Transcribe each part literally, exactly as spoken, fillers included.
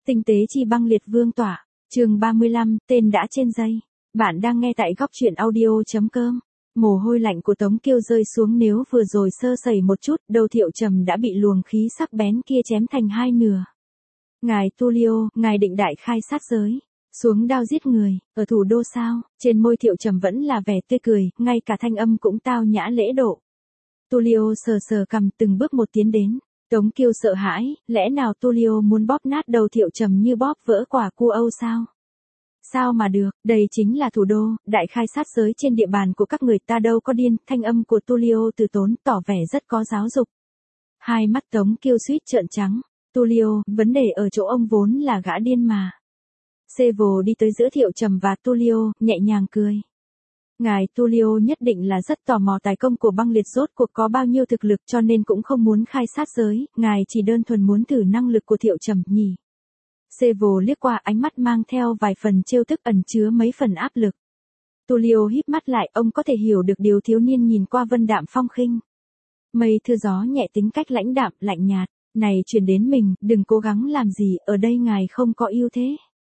Tinh tế chi băng liệt vương tỏa, chương ba mươi lăm, tên đã trên dây. Bạn đang nghe tại góc truyện audio.com. Mồ hôi lạnh của Tống Kiêu rơi xuống, nếu vừa rồi sơ sẩy một chút, đầu Thiệu Trầm đã bị luồng khí sắc bén kia chém thành hai nửa. Ngài Tulio, ngài định đại khai sát giới, xuống đao giết người, ở thủ đô sao? Trên môi Thiệu Trầm vẫn là vẻ tươi cười, ngay cả thanh âm cũng tao nhã lễ độ. Tulio sờ sờ cằm, từng bước một tiến đến. Tống Kiêu sợ hãi, lẽ nào Tulio muốn bóp nát đầu Thiệu Trầm như bóp vỡ quả cua Âu sao? Sao mà được, đây chính là thủ đô, đại khai sát giới trên địa bàn của các người, ta đâu có điên. Thanh âm của Tulio từ tốn, tỏ vẻ rất có giáo dục. Hai mắt Tống Kiêu suýt trợn trắng. Tulio, vấn đề ở chỗ ông vốn là gã điên mà. Sevo đi tới giữa Thiệu Trầm và Tulio, nhẹ nhàng cười. Ngài Tulio nhất định là rất tò mò tài công của băng liệt rốt cuộc có bao nhiêu thực lực, cho nên cũng không muốn khai sát giới, ngài chỉ đơn thuần muốn thử năng lực của Thiệu Trầm nhỉ. Sevo liếc qua, ánh mắt mang theo vài phần trêu tức ẩn chứa mấy phần áp lực. Tulio híp mắt lại, ông có thể hiểu được điều thiếu niên nhìn qua vân đạm phong khinh. Mây thưa gió nhẹ, tính cách lãnh đạm, lạnh nhạt, này truyền đến mình, đừng cố gắng làm gì, ở đây ngài không có ưu thế.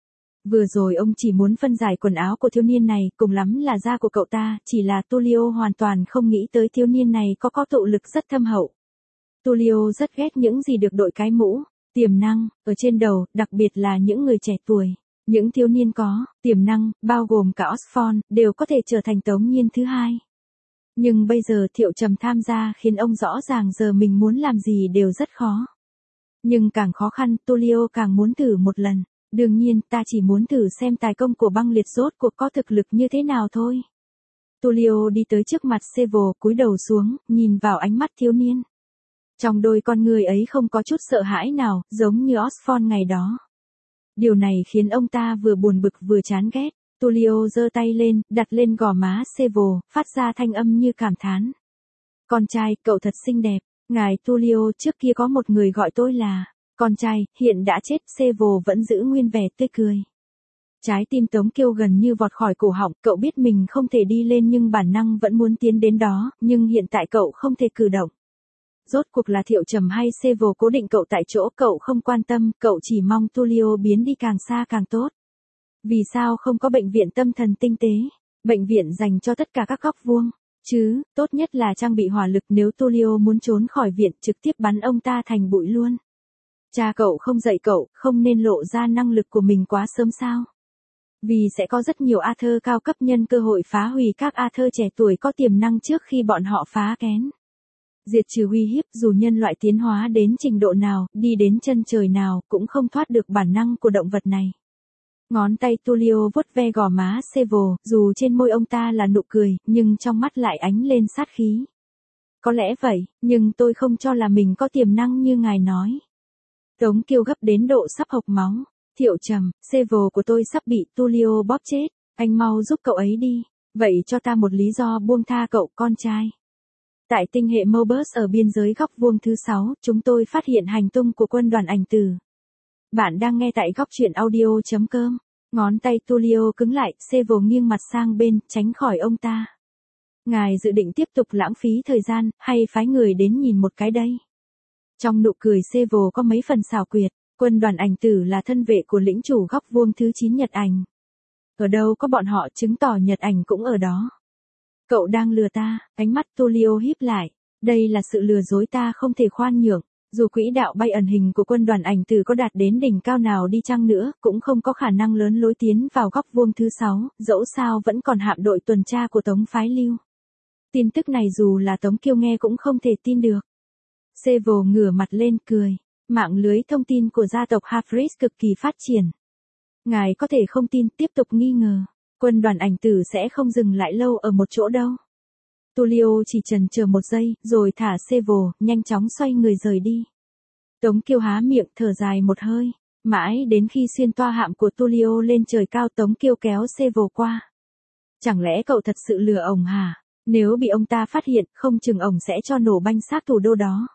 Vừa rồi ông chỉ muốn phân giải quần áo của thiếu niên này, cùng lắm là da của cậu ta, chỉ là Tulio hoàn toàn không nghĩ tới thiếu niên này có có tụ lực rất thâm hậu. Tulio rất ghét những gì được đội cái mũ, tiềm năng, ở trên đầu, đặc biệt là những người trẻ tuổi. Những thiếu niên có tiềm năng, bao gồm cả Osborn, đều có thể trở thành Tống Nhiên thứ hai. Nhưng bây giờ Thiệu Trầm tham gia khiến ông rõ ràng giờ mình muốn làm gì đều rất khó. Nhưng càng khó khăn, Tulio càng muốn thử một lần. Đương nhiên, ta chỉ muốn thử xem tài công của băng liệt rốt cuộc có thực lực như thế nào thôi. Tulio đi tới trước mặt Sevo, cúi đầu xuống, nhìn vào ánh mắt thiếu niên. Trong đôi con người ấy không có chút sợ hãi nào, giống như Osborn ngày đó. Điều này khiến ông ta vừa buồn bực vừa chán ghét. Tulio giơ tay lên, đặt lên gò má Sevo, phát ra thanh âm như cảm thán. Con trai, cậu thật xinh đẹp. Ngài Tulio, trước kia có một người gọi tôi là con trai, hiện đã chết. Sevo vẫn giữ nguyên vẻ tươi cười. Trái tim Tống Kiêu gần như vọt khỏi cổ họng, cậu biết mình không thể đi lên nhưng bản năng vẫn muốn tiến đến đó, nhưng hiện tại cậu không thể cử động. Rốt cuộc là Thiệu Trầm hay Sevo cố định cậu tại chỗ, cậu không quan tâm, cậu chỉ mong Tulio biến đi càng xa càng tốt. Vì sao không có bệnh viện tâm thần tinh tế, bệnh viện dành cho tất cả các góc vuông, chứ, tốt nhất là trang bị hỏa lực, nếu Tulio muốn trốn khỏi viện trực tiếp bắn ông ta thành bụi luôn. Cha cậu không dạy cậu, không nên lộ ra năng lực của mình quá sớm sao? Vì sẽ có rất nhiều Arthur cao cấp nhân cơ hội phá hủy các Arthur trẻ tuổi có tiềm năng trước khi bọn họ phá kén. Diệt trừ uy hiếp, dù nhân loại tiến hóa đến trình độ nào, đi đến chân trời nào, cũng không thoát được bản năng của động vật này. Ngón tay Tulio vuốt ve gò má Sevo, dù trên môi ông ta là nụ cười, nhưng trong mắt lại ánh lên sát khí. Có lẽ vậy, nhưng tôi không cho là mình có tiềm năng như ngài nói. Tống Kiêu gấp đến độ sắp hộc máu. Thiệu Trầm, Sevo của tôi sắp bị Tulio bóp chết, anh mau giúp cậu ấy đi, vậy cho ta một lý do buông tha cậu, con trai. Tại tinh hệ Mobus ở biên giới góc vuông thứ sáu, chúng tôi phát hiện hành tung của quân đoàn ảnh tử. Bạn đang nghe tại góc truyện audio.com. Ngón tay Tulio cứng lại, Sevo nghiêng mặt sang bên, tránh khỏi ông ta. Ngài dự định tiếp tục lãng phí thời gian, hay phái người đến nhìn một cái đây? Trong nụ cười Sevo có mấy phần xảo quyệt. Quân đoàn ảnh tử là thân vệ của lĩnh chủ góc vuông thứ chín Nhật Ảnh. Ở đâu có bọn họ, chứng tỏ Nhật Ảnh cũng ở đó. Cậu đang lừa ta, ánh mắt Tulio híp lại. Đây là sự lừa dối ta không thể khoan nhượng. Dù quỹ đạo bay ẩn hình của quân đoàn ảnh tử có đạt đến đỉnh cao nào đi chăng nữa, cũng không có khả năng lớn lối tiến vào góc vuông thứ sáu, dẫu sao vẫn còn hạm đội tuần tra của Tống phái lưu. Tin tức này dù là Tống Kiêu nghe cũng không thể tin được. Sevo ngửa mặt lên cười. Mạng lưới thông tin của gia tộc Hafris cực kỳ phát triển. Ngài có thể không tin, tiếp tục nghi ngờ. Quân đoàn ảnh tử sẽ không dừng lại lâu ở một chỗ đâu. Tulio chỉ chần chờ một giây, rồi thả Sevo, nhanh chóng xoay người rời đi. Tống Kiêu há miệng thở dài một hơi. Mãi đến khi xuyên toa hạm của Tulio lên trời cao, Tống Kiêu kéo Sevo qua. Chẳng lẽ cậu thật sự lừa ổng hả? Nếu bị ông ta phát hiện, không chừng ổng sẽ cho nổ banh xác thủ đô đó.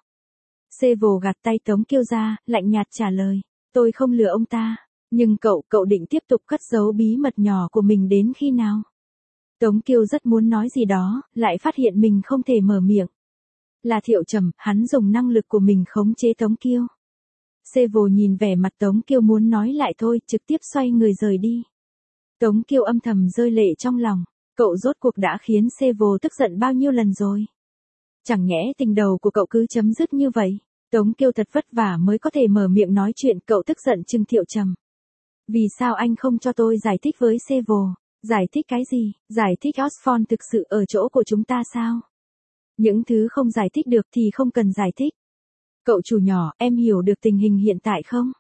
Sevo gạt tay Tống Kiêu ra, lạnh nhạt trả lời. Tôi không lừa ông ta. Nhưng cậu, cậu định tiếp tục cất giấu bí mật nhỏ của mình đến khi nào? Tống Kiêu rất muốn nói gì đó, lại phát hiện mình không thể mở miệng. Là Thiệu Trầm, hắn dùng năng lực của mình khống chế Tống Kiêu. Sevo nhìn vẻ mặt Tống Kiêu muốn nói lại thôi, trực tiếp xoay người rời đi. Tống Kiêu âm thầm rơi lệ trong lòng, cậu rốt cuộc đã khiến Sevo tức giận bao nhiêu lần rồi. Chẳng nhẽ tình đầu của cậu cứ chấm dứt như vậy. Tống Kiêu thật vất vả mới có thể mở miệng nói chuyện, cậu tức giận trừng Thiệu Trầm. Vì sao anh không cho tôi giải thích với Sevo? Giải thích cái gì? Giải thích Osborn thực sự ở chỗ của chúng ta sao? Những thứ không giải thích được thì không cần giải thích. Cậu chủ nhỏ, em hiểu được tình hình hiện tại không?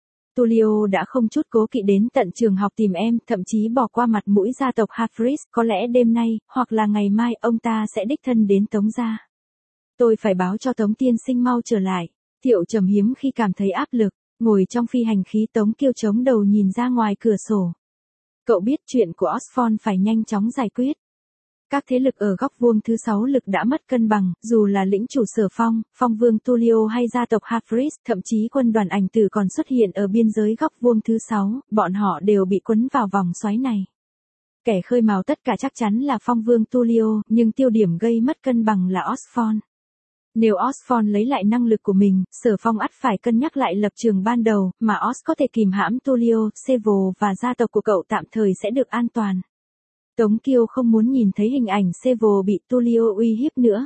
Tulio đã không chút cố kỵ đến tận trường học tìm em, thậm chí bỏ qua mặt mũi gia tộc Harfris, có lẽ đêm nay, hoặc là ngày mai, ông ta sẽ đích thân đến Tống gia. Tôi phải báo cho Tống tiên sinh mau trở lại. Thiệu Trầm hiếm khi cảm thấy áp lực, ngồi trong phi hành khí. Tống Kiêu chống đầu nhìn ra ngoài cửa sổ. Cậu biết chuyện của Osborn phải nhanh chóng giải quyết. Các thế lực ở góc vuông thứ sáu lực đã mất cân bằng, dù là lĩnh chủ Sở Phong, Phong Vương Tulio hay gia tộc Harfris, thậm chí quân đoàn ảnh tử còn xuất hiện ở biên giới góc vuông thứ sáu, bọn họ đều bị quấn vào vòng xoáy này. Kẻ khơi mào tất cả chắc chắn là Phong Vương Tulio, nhưng tiêu điểm gây mất cân bằng là Osborn. Nếu Osborn lấy lại năng lực của mình, Sở Phong ắt phải cân nhắc lại lập trường ban đầu, mà Os có thể kìm hãm Tulio, Sevo và gia tộc của cậu tạm thời sẽ được an toàn. Tống Kiêu không muốn nhìn thấy hình ảnh Sevo bị Tulio uy hiếp nữa.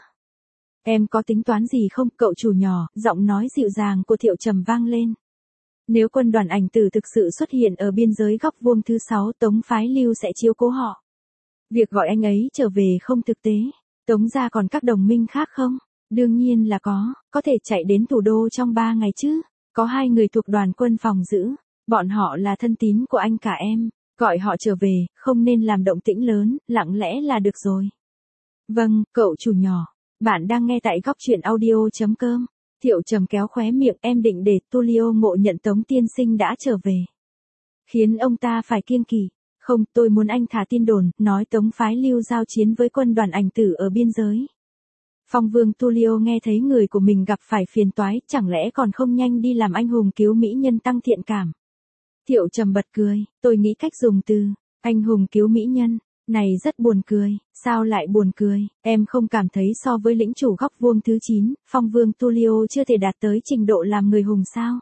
Em có tính toán gì không, cậu chủ nhỏ? Giọng nói dịu dàng của Thiệu Trầm vang lên. Nếu quân đoàn ảnh tử thực sự xuất hiện ở biên giới góc vuông thứ sáu, Tống phái Lưu sẽ chiếu cố họ. Việc gọi anh ấy trở về không thực tế. Tống gia còn các đồng minh khác không? Đương nhiên là có, có thể chạy đến thủ đô trong ba ngày chứ. Có hai người thuộc đoàn quân phòng giữ, bọn họ là thân tín của anh cả em. Gọi họ trở về, không nên làm động tĩnh lớn, lặng lẽ là được rồi. Vâng, cậu chủ nhỏ. Bạn đang nghe tại góc truyện audio chấm com. Thiệu Trầm kéo khóe miệng, em định để Tulio ngộ nhận Tống tiên sinh đã trở về. Khiến ông ta phải kiêng kỵ. Không, tôi muốn anh thả tin đồn, nói Tống phái Lưu giao chiến với quân đoàn ảnh tử ở biên giới. Phong Vương Tulio nghe thấy người của mình gặp phải phiền toái, chẳng lẽ còn không nhanh đi làm anh hùng cứu mỹ nhân tăng thiện cảm. Thiệu Trầm bật cười, tôi nghĩ cách dùng từ, anh hùng cứu mỹ nhân, này rất buồn cười, sao lại buồn cười, em không cảm thấy so với lĩnh chủ góc vuông thứ chín, Phong Vương Tulio chưa thể đạt tới trình độ làm người hùng sao?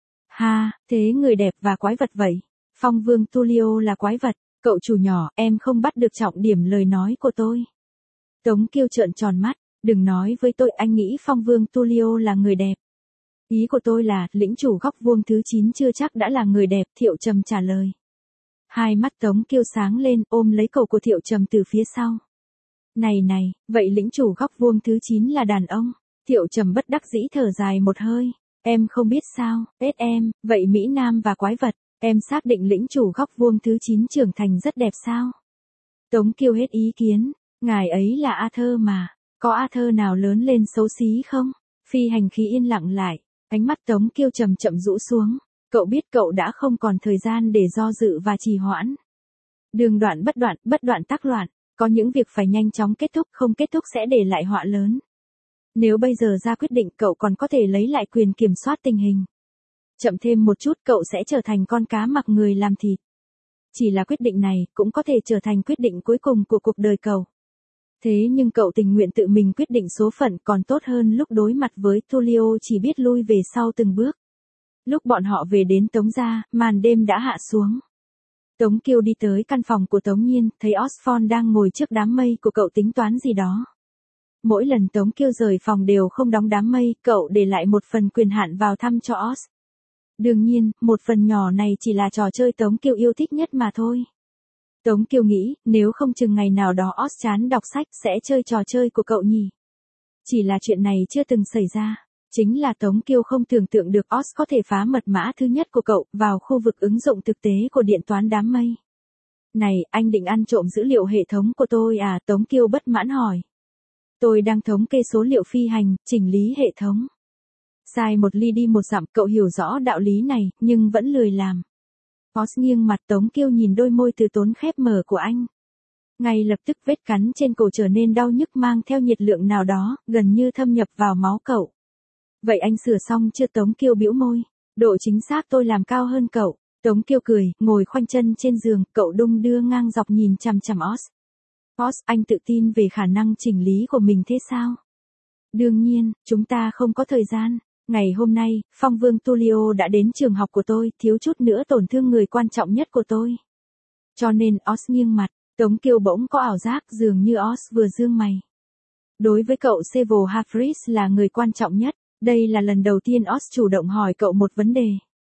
Ha, thế người đẹp và quái vật vậy, Phong Vương Tulio là quái vật, cậu chủ nhỏ, em không bắt được trọng điểm lời nói của tôi. Tống Kiêu trợn tròn mắt, đừng nói với tôi anh nghĩ Phong Vương Tulio là người đẹp. Ý của tôi là, lĩnh chủ góc vuông thứ chín chưa chắc đã là người đẹp, Thiệu Trầm trả lời. Hai mắt Tống Kiêu sáng lên, ôm lấy cổ của Thiệu Trầm từ phía sau. Này này, vậy lĩnh chủ góc vuông thứ chín là đàn ông? Thiệu Trầm bất đắc dĩ thở dài một hơi. Em không biết sao, ết em, vậy Mỹ Nam và quái vật, em xác định lĩnh chủ góc vuông thứ chín trưởng thành rất đẹp sao? Tống Kiêu hết ý kiến, ngài ấy là Arthur mà, có Arthur nào lớn lên xấu xí không? Phi hành khí yên lặng lại. Ánh mắt Tống Kiêu chậm chậm rũ xuống, cậu biết cậu đã không còn thời gian để do dự và trì hoãn. Đường đoạn bất đoạn, bất đoạn tắc loạn, có những việc phải nhanh chóng kết thúc, không kết thúc sẽ để lại họa lớn. Nếu bây giờ ra quyết định cậu còn có thể lấy lại quyền kiểm soát tình hình. Chậm thêm một chút cậu sẽ trở thành con cá mặc người làm thịt. Chỉ là quyết định này cũng có thể trở thành quyết định cuối cùng của cuộc đời cậu. Thế nhưng cậu tình nguyện tự mình quyết định số phận còn tốt hơn lúc đối mặt với Tulio chỉ biết lui về sau từng bước. Lúc bọn họ về đến Tống gia, màn đêm đã hạ xuống. Tống Kiêu đi tới căn phòng của Tống Nhiên, thấy Osborn đang ngồi trước đám mây của cậu tính toán gì đó. Mỗi lần Tống Kiêu rời phòng đều không đóng đám mây, cậu để lại một phần quyền hạn vào thăm cho Os. Đương nhiên, một phần nhỏ này chỉ là trò chơi Tống Kiêu yêu thích nhất mà thôi. Tống Kiêu nghĩ, nếu không chừng ngày nào đó Os chán đọc sách sẽ chơi trò chơi của cậu nhỉ. Chỉ là chuyện này chưa từng xảy ra. Chính là Tống Kiêu không tưởng tượng được Os có thể phá mật mã thứ nhất của cậu vào khu vực ứng dụng thực tế của điện toán đám mây. Này, anh định ăn trộm dữ liệu hệ thống của tôi à? Tống Kiêu bất mãn hỏi. Tôi đang thống kê số liệu phi hành, chỉnh lý hệ thống. Sai một ly đi một dặm, cậu hiểu rõ đạo lý này, nhưng vẫn lười làm. Os nghiêng mặt, Tống Kiêu nhìn đôi môi từ tốn khép mở của anh. Ngay lập tức vết cắn trên cổ trở nên đau nhức mang theo nhiệt lượng nào đó, gần như thâm nhập vào máu cậu. Vậy anh sửa xong chưa? Tống Kiêu bĩu môi. Độ chính xác tôi làm cao hơn cậu. Tống Kiêu cười, ngồi khoanh chân trên giường, cậu đung đưa ngang dọc nhìn chằm chằm Os. Os, anh tự tin về khả năng chỉnh lý của mình thế sao? Đương nhiên, chúng ta không có thời gian. Ngày hôm nay, Phong Vương Tulio đã đến trường học của tôi, thiếu chút nữa tổn thương người quan trọng nhất của tôi. Cho nên Oz nghiêng mặt, Tống Kiêu bỗng có ảo giác dường như Oz vừa dương mày. Đối với cậu Seville Harfris là người quan trọng nhất, đây là lần đầu tiên Oz chủ động hỏi cậu một vấn đề.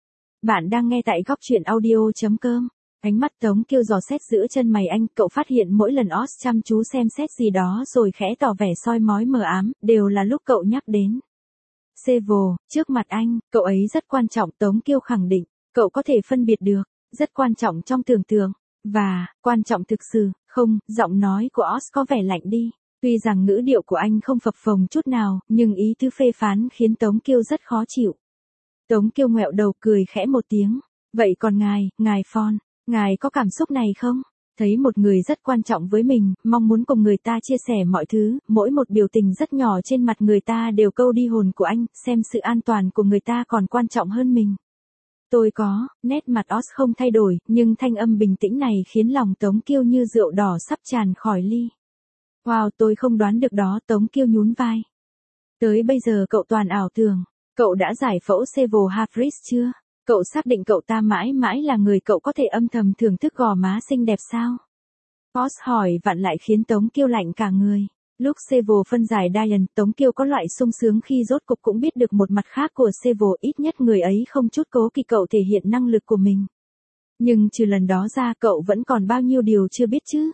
Bạn đang nghe tại góc truyện audio.com. Ánh mắt Tống Kiêu dò xét giữa chân mày anh, cậu phát hiện mỗi lần Oz chăm chú xem xét gì đó rồi khẽ tỏ vẻ soi mói mờ ám, đều là lúc cậu nhắc đến Seville, trước mặt anh, cậu ấy rất quan trọng. Tống Kiêu khẳng định, cậu có thể phân biệt được, rất quan trọng trong tưởng tượng, và, quan trọng thực sự, không, giọng nói của Oz có vẻ lạnh đi. Tuy rằng ngữ điệu của anh không phập phồng chút nào, nhưng ý tứ phê phán khiến Tống Kiêu rất khó chịu. Tống Kiêu ngoẹo đầu cười khẽ một tiếng. Vậy còn ngài, ngài Phong, ngài có cảm xúc này không? Thấy một người rất quan trọng với mình, mong muốn cùng người ta chia sẻ mọi thứ, mỗi một biểu tình rất nhỏ trên mặt người ta đều câu đi hồn của anh, xem sự an toàn của người ta còn quan trọng hơn mình. Tôi có, nét mặt Oz không thay đổi, nhưng thanh âm bình tĩnh này khiến lòng Tống Kiêu như rượu đỏ sắp tràn khỏi ly. Wow, tôi không đoán được đó. Tống Kiêu nhún vai. Tới bây giờ cậu toàn ảo tưởng. Cậu đã giải phẫu Seville Harfris chưa? Cậu xác định cậu ta mãi mãi là người cậu có thể âm thầm thưởng thức gò má xinh đẹp sao? Oz hỏi vặn lại khiến Tống Kiêu lạnh cả người. Lúc Seville phân giải Diane, Tống Kiêu có loại sung sướng khi rốt cục cũng biết được một mặt khác của Seville, ít nhất người ấy không chút cố kỵ cậu thể hiện năng lực của mình. Nhưng trừ lần đó ra cậu vẫn còn bao nhiêu điều chưa biết chứ?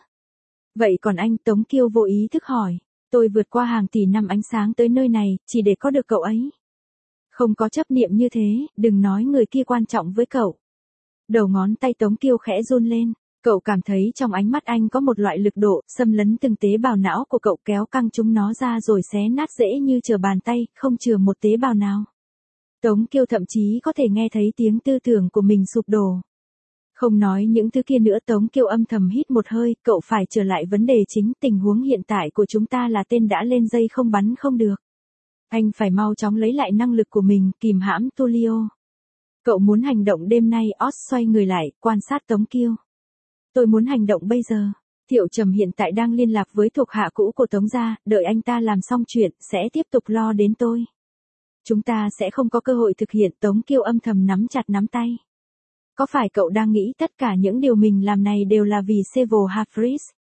Vậy còn anh? Tống Kiêu vô ý thức hỏi. Tôi vượt qua hàng tỷ năm ánh sáng tới nơi này, chỉ để có được cậu ấy. Không có chấp niệm như thế, đừng nói người kia quan trọng với cậu. Đầu ngón tay Tống Kiêu khẽ run lên, cậu cảm thấy trong ánh mắt anh có một loại lực độ, xâm lấn từng tế bào não của cậu, kéo căng chúng nó ra rồi xé nát dễ như trở bàn tay, không chừa một tế bào nào. Tống Kiêu thậm chí có thể nghe thấy tiếng tư tưởng của mình sụp đổ. Không nói những thứ kia nữa, Tống Kiêu âm thầm hít một hơi, cậu phải trở lại vấn đề chính, tình huống hiện tại của chúng ta là tên đã lên dây không bắn không được. Anh phải mau chóng lấy lại năng lực của mình, kìm hãm Tulio. Cậu muốn hành động đêm nay? Oz xoay người lại, quan sát Tống Kiêu. Tôi muốn hành động bây giờ. Thiệu Trầm hiện tại đang liên lạc với thuộc hạ cũ của Tống gia, đợi anh ta làm xong chuyện, sẽ tiếp tục lo đến tôi. Chúng ta sẽ không có cơ hội thực hiện. Tống Kiêu âm thầm nắm chặt nắm tay. Có phải cậu đang nghĩ tất cả những điều mình làm này đều là vì Seville Harfris?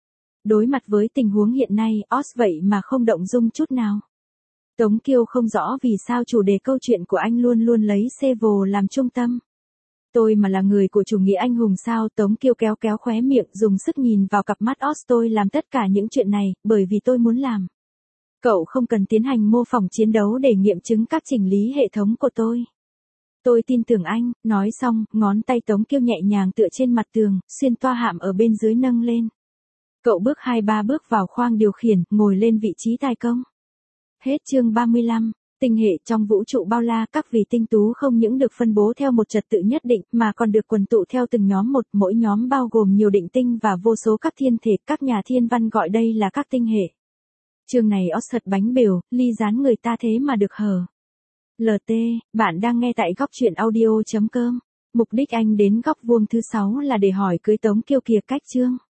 Đối mặt với tình huống hiện nay, Oz vậy mà không động dung chút nào. Tống Kiêu không rõ vì sao chủ đề câu chuyện của anh luôn luôn lấy Seville làm trung tâm. Tôi mà là người của chủ nghĩa anh hùng sao? Tống Kiêu kéo kéo khóe miệng, dùng sức nhìn vào cặp mắt Oz. Tôi làm tất cả những chuyện này, bởi vì tôi muốn làm. Cậu không cần tiến hành mô phỏng chiến đấu để nghiệm chứng các chỉnh lý hệ thống của tôi. Tôi tin tưởng anh. Nói xong, ngón tay Tống Kiêu nhẹ nhàng tựa trên mặt tường, xuyên toa hạm ở bên dưới nâng lên. Cậu bước hai ba bước vào khoang điều khiển, ngồi lên vị trí tài công. Hết chương ba mươi lăm. Tinh hệ trong vũ trụ bao la, các vì tinh tú không những được phân bố theo một trật tự nhất định, mà còn được quần tụ theo từng nhóm một, mỗi nhóm bao gồm nhiều định tinh và vô số các thiên thể, các nhà thiên văn gọi đây là các tinh hệ. Chương này Oz thật bánh bèo, ly gián người ta thế mà được hở. lờ tê, bạn đang nghe tại góc truyện audio.com. Mục đích anh đến góc vuông thứ sáu là để hỏi cưới Tống Kiêu kìa cách chương.